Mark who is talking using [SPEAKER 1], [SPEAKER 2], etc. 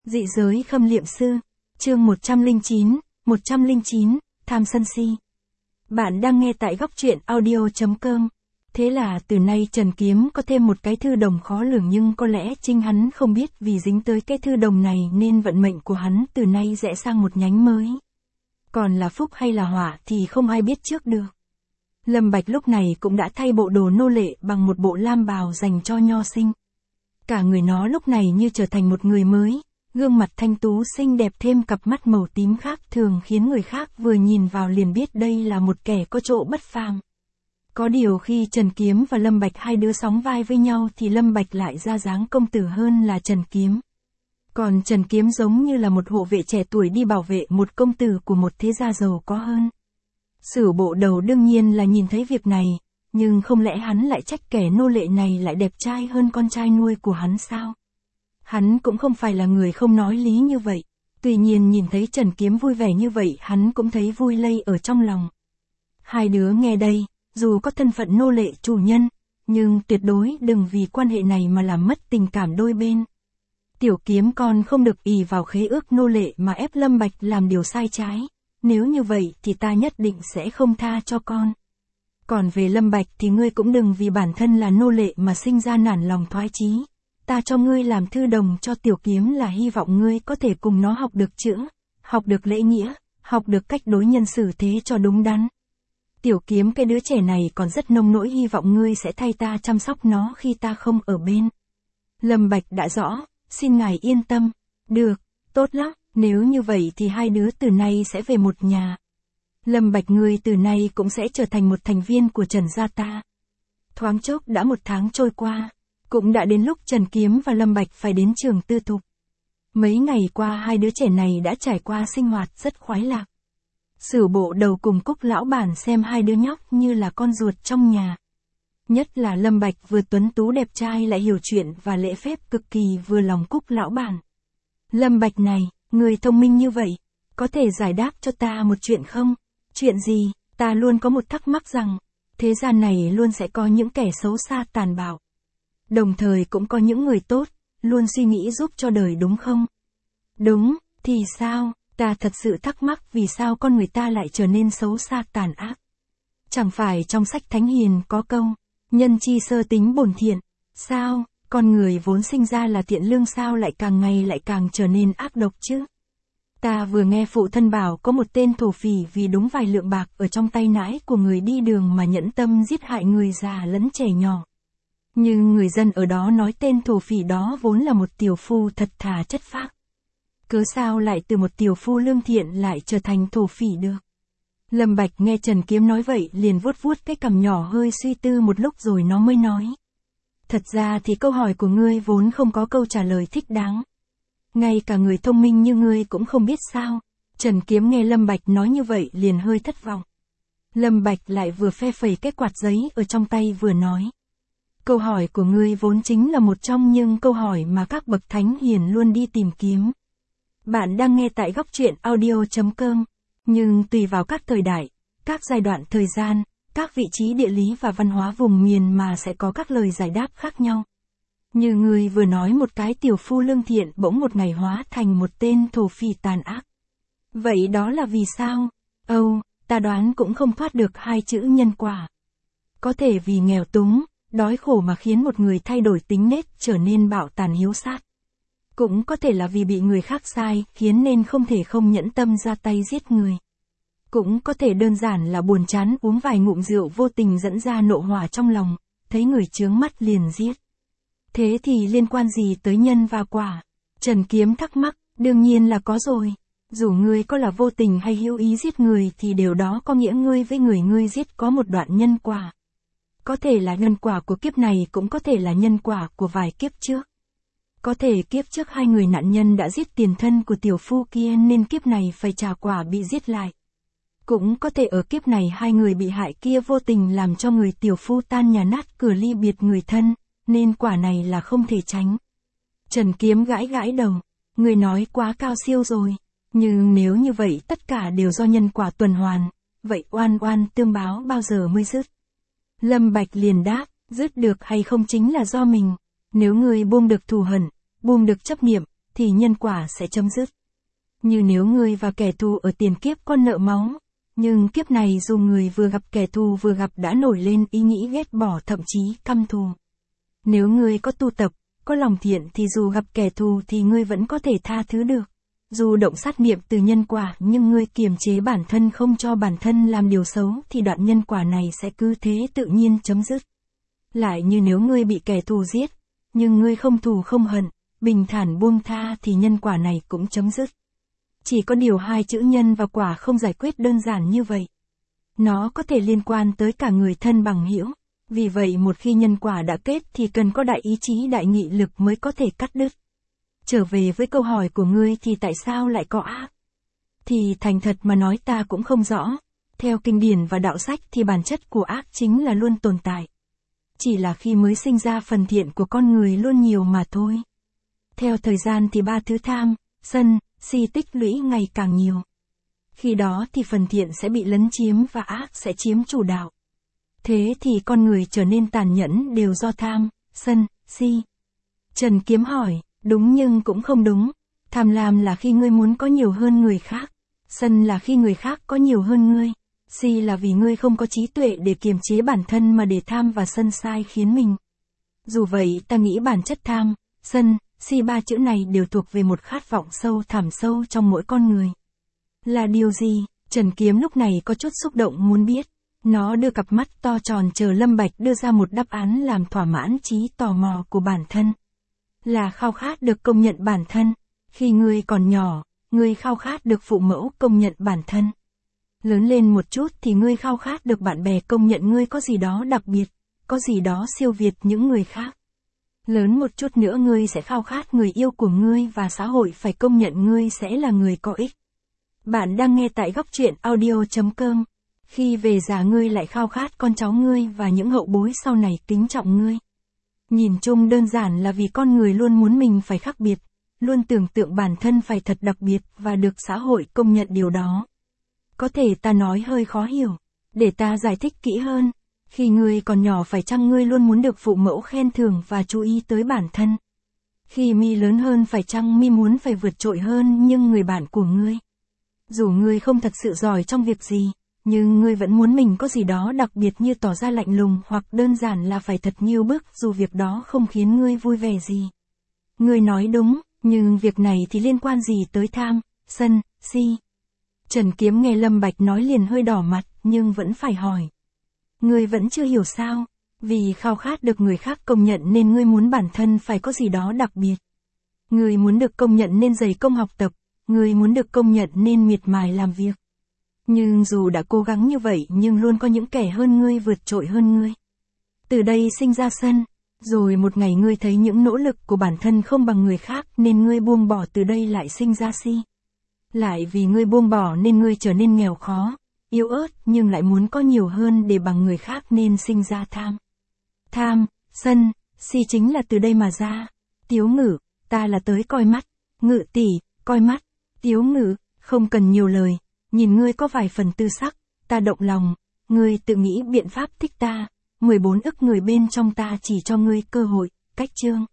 [SPEAKER 1] Dị giới khâm liệm sư, chương 109, tham sân si. Bạn đang nghe tại góc truyện audio.com. Thế là từ nay Trần Kiếm có thêm một cái thư đồng khó lường, nhưng có lẽ chính hắn không biết vì dính tới cái thư đồng này nên vận mệnh của hắn từ nay rẽ sang một nhánh mới. Còn là phúc hay là họa thì không ai biết trước được. Lâm Bạch lúc này cũng đã thay bộ đồ nô lệ bằng một bộ lam bào dành cho nho sinh. Cả người nó lúc này như trở thành một người mới. Gương mặt thanh tú xinh đẹp thêm cặp mắt màu tím khác thường khiến người khác vừa nhìn vào liền biết đây là một kẻ có chỗ bất phàm. Có điều khi Trần Kiếm và Lâm Bạch hai đứa sóng vai với nhau thì Lâm Bạch lại ra dáng công tử hơn là Trần Kiếm. Còn Trần Kiếm giống như là một hộ vệ trẻ tuổi đi bảo vệ một công tử của một thế gia giàu có hơn. Sử Bộ Đầu đương nhiên là nhìn thấy việc này, nhưng không lẽ hắn lại trách kẻ nô lệ này lại đẹp trai hơn con trai nuôi của hắn sao? Hắn cũng không phải là người không nói lý như vậy. Tuy nhiên nhìn thấy Trần Kiếm vui vẻ như vậy hắn cũng thấy vui lây ở trong lòng. Hai đứa nghe đây, dù có thân phận nô lệ chủ nhân, nhưng tuyệt đối đừng vì quan hệ này mà làm mất tình cảm đôi bên. Tiểu Kiếm con không được ỷ vào khế ước nô lệ mà ép Lâm Bạch làm điều sai trái. Nếu như vậy thì ta nhất định sẽ không tha cho con. Còn về Lâm Bạch thì ngươi cũng đừng vì bản thân là nô lệ mà sinh ra nản lòng thoái chí. Ta cho ngươi làm thư đồng cho Tiểu Kiếm là hy vọng ngươi có thể cùng nó học được chữ, học được lễ nghĩa, học được cách đối nhân xử thế cho đúng đắn. Tiểu Kiếm, cái đứa trẻ này còn rất nông nỗi, hy vọng ngươi sẽ thay ta chăm sóc nó khi ta không ở bên. Lâm Bạch đã rõ, xin ngài yên tâm. Được, tốt lắm, nếu như vậy thì hai đứa từ nay sẽ về một nhà. Lâm Bạch, ngươi từ nay cũng sẽ trở thành một thành viên của Trần gia ta. Thoáng chốc đã một tháng trôi qua. Cũng đã đến lúc Trần Kiếm và Lâm Bạch phải đến trường tư thục. Mấy ngày qua hai đứa trẻ này đã trải qua sinh hoạt rất khoái lạc. Sử Bộ Đầu cùng Cúc lão bản xem hai đứa nhóc như là con ruột trong nhà. Nhất là Lâm Bạch vừa tuấn tú đẹp trai lại hiểu chuyện và lễ phép cực kỳ vừa lòng Cúc lão bản. Lâm Bạch này, người thông minh như vậy, có thể giải đáp cho ta một chuyện không? Chuyện gì? Ta luôn có một thắc mắc rằng, thế gian này luôn sẽ có những kẻ xấu xa tàn bạo. Đồng thời cũng có những người tốt, luôn suy nghĩ giúp cho đời, đúng không? Đúng, thì sao? Ta thật sự thắc mắc vì sao con người ta lại trở nên xấu xa tàn ác. Chẳng phải trong sách Thánh Hiền có câu, nhân chi sơ tính bổn thiện, sao? Con người vốn sinh ra là thiện lương sao lại càng ngày lại càng trở nên ác độc chứ? Ta vừa nghe phụ thân bảo có một tên thổ phỉ vì đúng vài lượng bạc ở trong tay nãi của người đi đường mà nhẫn tâm giết hại người già lẫn trẻ nhỏ. Nhưng người dân ở đó nói tên thổ phỉ đó vốn là một tiểu phu thật thà chất phác. Cớ sao lại từ một tiểu phu lương thiện lại trở thành thổ phỉ được? Lâm Bạch nghe Trần Kiếm nói vậy liền vuốt vuốt cái cằm nhỏ, hơi suy tư một lúc rồi nó mới nói. Thật ra thì câu hỏi của ngươi vốn không có câu trả lời thích đáng. Ngay cả người thông minh như ngươi cũng không biết sao? Trần Kiếm nghe Lâm Bạch nói như vậy liền hơi thất vọng. Lâm Bạch lại vừa phe phẩy cái quạt giấy ở trong tay vừa nói. Câu hỏi của ngươi vốn chính là một trong những câu hỏi mà các bậc thánh hiền luôn đi tìm kiếm. Bạn đang nghe tại góc truyện audio.com, nhưng tùy vào các thời đại, các giai đoạn thời gian, các vị trí địa lý và văn hóa vùng miền mà sẽ có các lời giải đáp khác nhau. Như ngươi vừa nói, một cái tiểu phu lương thiện bỗng một ngày hóa thành một tên thổ phỉ tàn ác. Vậy đó là vì sao? Âu, ta đoán cũng không thoát được hai chữ nhân quả. Có thể vì nghèo túng, đói khổ mà khiến một người thay đổi tính nết trở nên bạo tàn hiếu sát. Cũng có thể là vì bị người khác sai khiến nên không thể không nhẫn tâm ra tay giết người. Cũng có thể đơn giản là buồn chán uống vài ngụm rượu vô tình dẫn ra nộ hỏa trong lòng, thấy người chướng mắt liền giết. Thế thì liên quan gì tới nhân và quả? Trần Kiếm thắc mắc, đương nhiên là có rồi. Dù ngươi có là vô tình hay hữu ý giết người thì điều đó có nghĩa ngươi với người ngươi giết có một đoạn nhân quả. Có thể là nhân quả của kiếp này, cũng có thể là nhân quả của vài kiếp trước. Có thể kiếp trước hai người nạn nhân đã giết tiền thân của tiểu phu kia nên kiếp này phải trả quả bị giết lại. Cũng có thể ở kiếp này hai người bị hại kia vô tình làm cho người tiểu phu tan nhà nát cửa ly biệt người thân, nên quả này là không thể tránh. Trần Kiếm gãi gãi đầu, người nói quá cao siêu rồi. Nhưng nếu như vậy tất cả đều do nhân quả tuần hoàn, vậy oan oan tương báo bao giờ mới dứt? Lâm Bạch liền đáp, dứt được hay không chính là do mình. Nếu ngươi buông được thù hận, buông được chấp niệm, thì nhân quả sẽ chấm dứt. Như nếu ngươi và kẻ thù ở tiền kiếp có nợ máu, nhưng kiếp này dù người vừa gặp kẻ thù vừa gặp đã nổi lên ý nghĩ ghét bỏ thậm chí căm thù. Nếu ngươi có tu tập, có lòng thiện thì dù gặp kẻ thù thì ngươi vẫn có thể tha thứ được. Dù động sát niệm từ nhân quả nhưng ngươi kiềm chế bản thân không cho bản thân làm điều xấu thì đoạn nhân quả này sẽ cứ thế tự nhiên chấm dứt. Lại như nếu ngươi bị kẻ thù giết, nhưng ngươi không thù không hận, bình thản buông tha thì nhân quả này cũng chấm dứt. Chỉ có điều hai chữ nhân và quả không giải quyết đơn giản như vậy. Nó có thể liên quan tới cả người thân bằng hữu. Vì vậy một khi nhân quả đã kết thì cần có đại ý chí đại nghị lực mới có thể cắt đứt. Trở về với câu hỏi của ngươi thì tại sao lại có ác? Thì thành thật mà nói ta cũng không rõ. Theo kinh điển và đạo sách thì bản chất của ác chính là luôn tồn tại. Chỉ là khi mới sinh ra phần thiện của con người luôn nhiều mà thôi. Theo thời gian thì ba thứ tham, sân, si tích lũy ngày càng nhiều. Khi đó thì phần thiện sẽ bị lấn chiếm và ác sẽ chiếm chủ đạo. Thế thì con người trở nên tàn nhẫn đều do tham, sân, si. Trần Kiếm hỏi, đúng nhưng cũng không đúng. Tham lam là khi ngươi muốn có nhiều hơn người khác. Sân là khi người khác có nhiều hơn ngươi. Si là vì ngươi không có trí tuệ để kiềm chế bản thân mà để tham và sân sai khiến mình. Dù vậy ta nghĩ bản chất tham, sân, si ba chữ này đều thuộc về một khát vọng sâu thẳm sâu trong mỗi con người. Là điều gì? Trần Kiếm lúc này có chút xúc động muốn biết. Nó đưa cặp mắt to tròn chờ Lâm Bạch đưa ra một đáp án làm thỏa mãn trí tò mò của bản thân. Là khao khát được công nhận bản thân. Khi ngươi còn nhỏ, ngươi khao khát được phụ mẫu công nhận bản thân. Lớn lên một chút thì ngươi khao khát được bạn bè công nhận ngươi có gì đó đặc biệt, có gì đó siêu việt những người khác. Lớn một chút nữa ngươi sẽ khao khát người yêu của ngươi và xã hội phải công nhận ngươi sẽ là người có ích. Bạn đang nghe tại góc truyện audio.com. Khi về già ngươi lại khao khát con cháu ngươi và những hậu bối sau này kính trọng ngươi. Nhìn chung đơn giản là vì con người luôn muốn mình phải khác biệt, luôn tưởng tượng bản thân phải thật đặc biệt và được xã hội công nhận điều đó. Có thể ta nói hơi khó hiểu, để ta giải thích kỹ hơn. Khi ngươi còn nhỏ phải chăng ngươi luôn muốn được phụ mẫu khen thưởng và chú ý tới bản thân? Khi mi lớn hơn phải chăng mi muốn phải vượt trội hơn nhưng người bạn của ngươi? Dù ngươi không thật sự giỏi trong việc gì, nhưng ngươi vẫn muốn mình có gì đó đặc biệt như tỏ ra lạnh lùng hoặc đơn giản là phải thật nghiêu bức dù việc đó không khiến ngươi vui vẻ gì. Ngươi nói đúng, nhưng việc này thì liên quan gì tới tham, sân, si? Trần Kiếm nghe Lâm Bạch nói liền hơi đỏ mặt nhưng vẫn phải hỏi. Ngươi vẫn chưa hiểu sao? Vì khao khát được người khác công nhận nên ngươi muốn bản thân phải có gì đó đặc biệt. Ngươi muốn được công nhận nên dày công học tập, ngươi muốn được công nhận nên miệt mài làm việc. Nhưng dù đã cố gắng như vậy nhưng luôn có những kẻ hơn ngươi vượt trội hơn ngươi. Từ đây sinh ra sân, rồi một ngày ngươi thấy những nỗ lực của bản thân không bằng người khác nên ngươi buông bỏ, từ đây lại sinh ra si. Lại vì ngươi buông bỏ nên ngươi trở nên nghèo khó, yếu ớt nhưng lại muốn có nhiều hơn để bằng người khác nên sinh ra tham. Tham, sân, si chính là từ đây mà ra. Tiếu Ngữ, ta là tới coi mắt. Ngự tỷ, coi mắt. Tiếu Ngữ, không cần nhiều lời. Nhìn ngươi có vài phần tư sắc, ta động lòng. Ngươi tự nghĩ biện pháp thích ta. 14 ức người bên trong ta chỉ cho ngươi cơ hội. Cách chương.